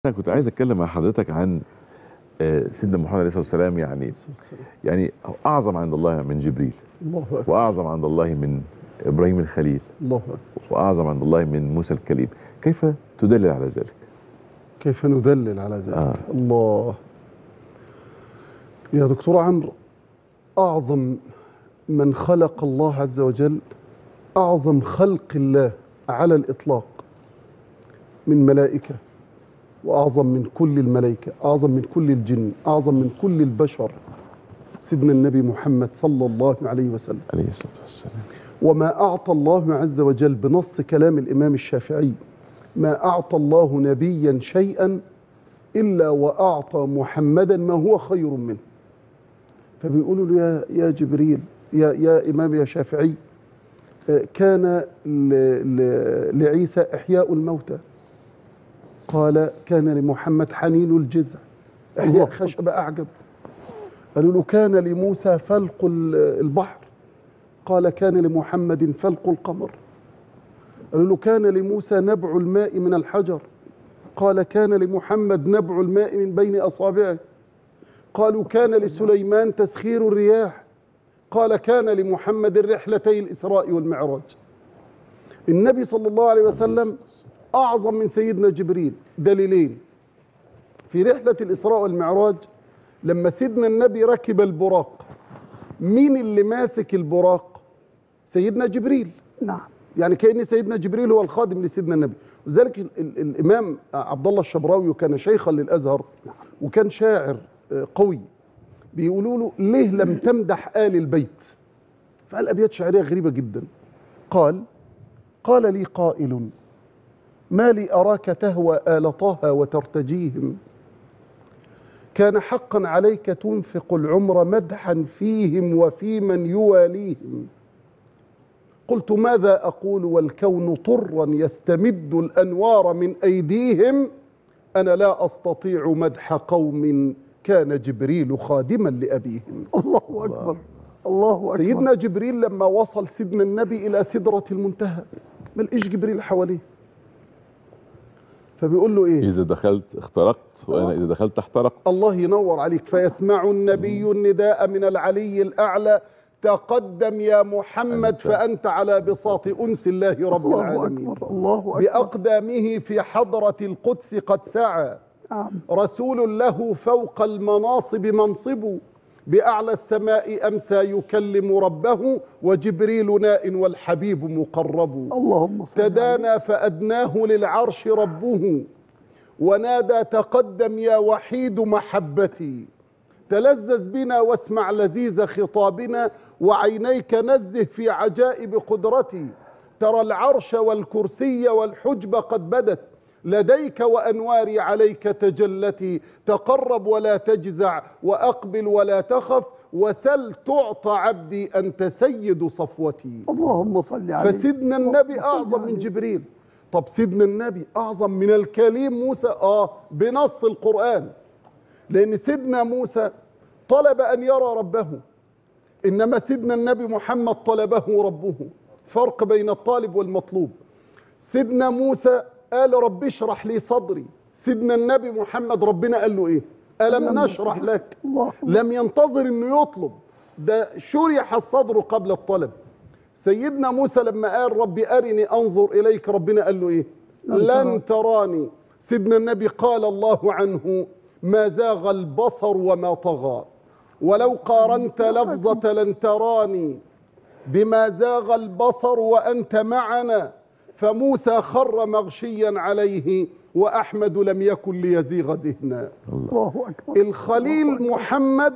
أنا كنت عايز أتكلم مع حضرتك عن سيدنا محمد عليه الصلاة والسلام. يعني هو أعظم عند الله من جبريل، الله أكبر. وأعظم عند الله من إبراهيم الخليل، الله أكبر. وأعظم عند الله من موسى الكليم. كيف تدلل على ذلك؟ كيف ندلل على ذلك؟ الله يا دكتور عمرو، أعظم من خلق الله عز وجل، أعظم خلق الله على الإطلاق من ملائكة، وأعظم من كل الملائكة، أعظم من كل الجن، أعظم من كل البشر، سيدنا النبي محمد صلى الله عليه وسلم عليه الصلاة والسلام. وما أعطى الله عز وجل بنص كلام الإمام الشافعي: ما أعطى الله نبيا شيئا إلا وأعطى محمدا ما هو خير منه. فبيقولوا له يا جبريل، يا إمام يا شافعي، كان لعيسى إحياء الموتى، قال كان لمحمد حنين الجزع، إحياء خشبة أعجب. قالوا له كان لموسى فلق البحر، قال كان لمحمد فلق القمر. قالوا له كان لموسى نبع الماء من الحجر، قال كان لمحمد نبع الماء من بين أصابعه. قالوا كان لسليمان تسخير الرياح، قال كان لمحمد رحلتي الإسراء والمعراج. النبي صلى الله عليه وسلم أعظم من سيدنا جبريل. دليلين: في رحلة الإسراء والمعراج لما سيدنا النبي ركب البراق، مين اللي ماسك البراق؟ سيدنا جبريل. نعم. يعني كأن سيدنا جبريل هو الخادم لسيدنا النبي. ولذلك الإمام عبد الله الشبراوي كان شيخا للأزهر وكان شاعر قوي، بيقولوا له ليه لم تمدح آل البيت؟ فقال أبيات شعرية غريبة جدا. قال لي قائل: ما لي أراك تهوى آل طه وترتجيهم، كان حقا عليك تنفق العمر مدحا فيهم وفي من يواليهم. قلت ماذا أقول والكون طرا يستمد الأنوار من أيديهم، أنا لا أستطيع مدح قوم كان جبريل خادما لأبيهم. الله أكبر. الله أكبر. سيدنا جبريل لما وصل سيدنا النبي إلى سدرة المنتهى ما لقيش جبريل حواليه، فبيقول له إيه؟ إذا دخلت اخترقت وأنا إذا دخلت احترقت. الله ينور عليك. فيسمع النبي النداء من العلي الأعلى: تقدم يا محمد فأنت على بساط أنس الله رب العالمين. الله أكبر. الله أكبر. بأقدامه في حضرة القدس قد سعى، رسول له فوق المناصب منصب، بأعلى السماء أمسى يكلم ربه، وجبريل ناء والحبيب مقرب. اللهم صل. تدانى فأدناه للعرش ربه، ونادى تقدم يا وحيد محبتي، تلذذ بنا واسمع لذيذ خطابنا، وعينيك نزه في عجائب قدرتي، ترى العرش والكرسي والحجب قد بدت لديك، وأنواري عليك تجلتي، تقرب ولا تجزع وأقبل ولا تخف، وسل تعطى عبدي أنت سيد صفوتي. اللهم صل عليه. فسيدنا النبي أعظم من جبريل. طب سيدنا النبي أعظم من الكليم موسى؟ بنص القرآن، لأن سيدنا موسى طلب أن يرى ربه، إنما سيدنا النبي محمد طلبه ربه. فرق بين الطالب والمطلوب. سيدنا موسى قال رب اشرح لي صدري، سيدنا النبي محمد ربنا قال له إيه؟ ألم نشرح لك. لم ينتظر إنه يطلب، ده شرح الصدر قبل الطلب. سيدنا موسى لما قال ربي أرني أنظر إليك، ربنا قال له إيه؟ لن تراني. سيدنا النبي قال الله عنه: ما زاغ البصر وما طغى، ولو قارنت لفظة لن تراني بما زاغ البصر وأنت معنا، فموسى خر مغشيا عليه، وأحمد لم يكن ليزيغ ذهنا. الله أكبر. الخليل محمد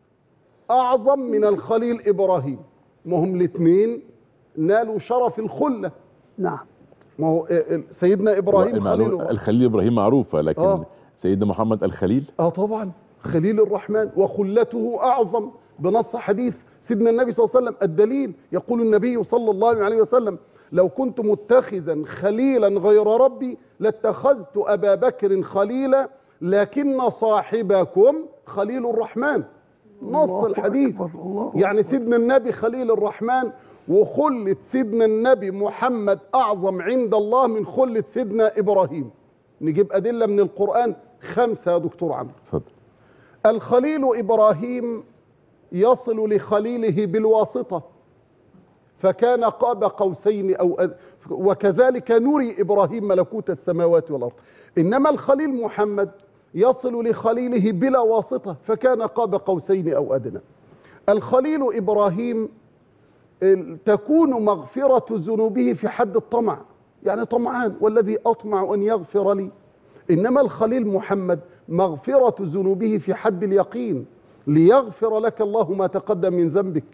أعظم من الخليل إبراهيم، ما هم الاثنين نالوا شرف الخلة. نعم. ما هو سيدنا إبراهيم خليل الخليل إبراهيم معروفة، لكن سيدنا محمد الخليل طبعا خليل الرحمن، وخلته أعظم بنص حديث سيدنا النبي صلى الله عليه وسلم. الدليل يقول النبي صلى الله عليه وسلم: لو كنت متخذا خليلا غير ربي لاتخذت أبا بكر خليلا، لكن صاحبكم خليل الرحمن. نص الحديث. يعني سيدنا النبي خليل الرحمن، وخلة سيدنا النبي محمد أعظم عند الله من خلة سيدنا إبراهيم. نجيب أدلة من القرآن 5 يا دكتور عمرو. اتفضل. الخليل إبراهيم يصل لخليله بالواسطة فكان قاب قوسين أو وكذلك نري إبراهيم ملكوت السماوات والأرض. إنما الخليل محمد يصل لخليله بلا واسطة فكان قاب قوسين أو أدنى. الخليل إبراهيم تكون مغفرة ذنوبه في حد الطمع، يعني طمعان والذي أطمع أن يغفر لي. إنما الخليل محمد مغفرة ذنوبه في حد اليقين، ليغفر لك الله ما تقدم من ذنبك.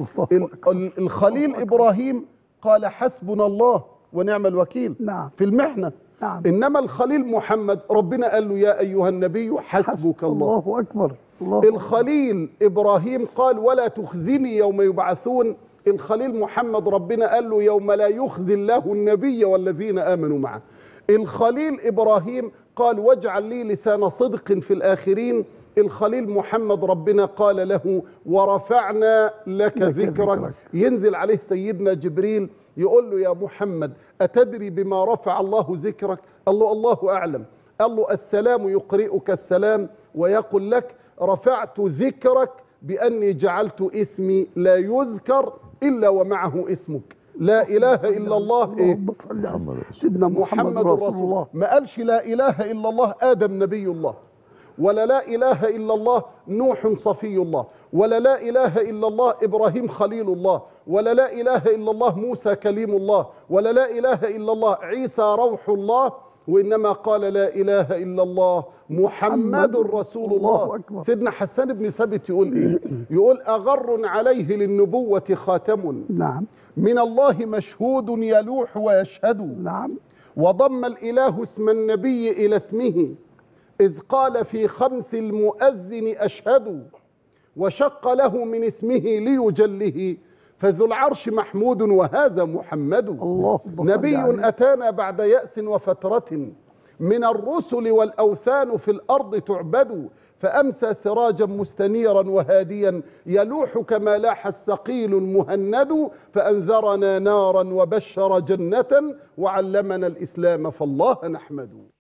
الخليل إبراهيم قال حسبنا الله ونعم الوكيل نعم. في المحنة. نعم. إنما الخليل محمد ربنا قال له يا أيها النبي حسبك الله. الله أكبر. الله أكبر. الخليل إبراهيم قال ولا تخزني يوم يبعثون. الخليل محمد ربنا قال له يوم لا يخزي الله النبي والذين آمنوا معه. الخليل إبراهيم قال واجعل لي لسان صدق في الآخرين. الخليل محمد ربنا قال له ورفعنا لك ذكرك. ينزل عليه سيدنا جبريل يقول له يا محمد أتدري بما رفع الله ذكرك؟ قال له الله أعلم. قال له السلام يقرئك السلام ويقول لك رفعت ذكرك بأني جعلت اسمي لا يذكر إلا ومعه اسمك. لا إله إلا الله إيه؟ سيدنا محمد رسول الله. ما قالش لا إله إلا الله آدم نبي الله، ولا لا إله إلا الله نوح صفي الله، ولا لا إله إلا الله إبراهيم خليل الله، ولا لا إله إلا الله موسى كليم الله، ولا لا إله إلا الله عيسى روح الله. وإنما قال لا إله إلا الله محمد رسول الله. سيدنا حسان بن ثابت يقول إيه؟ يقول أغر عليه للنبوة خاتم. نعم. من الله مشهود يلوح ويشهد. نعم. وضم الإله اسم النبي إلى اسمه إذ قال في خمس المؤذن أشهد. وشق له من اسمه ليجله فذو العرش محمود وهذا محمد. الله نبي أتانا بعد يأس وفترة من الرسل والأوثان في الأرض تعبد. فأمسى سراجا مستنيرا وهاديا يلوح كما لاح السقيل المهند. فأنذرنا نارا وبشر جنة وعلمنا الإسلام فالله نحمد.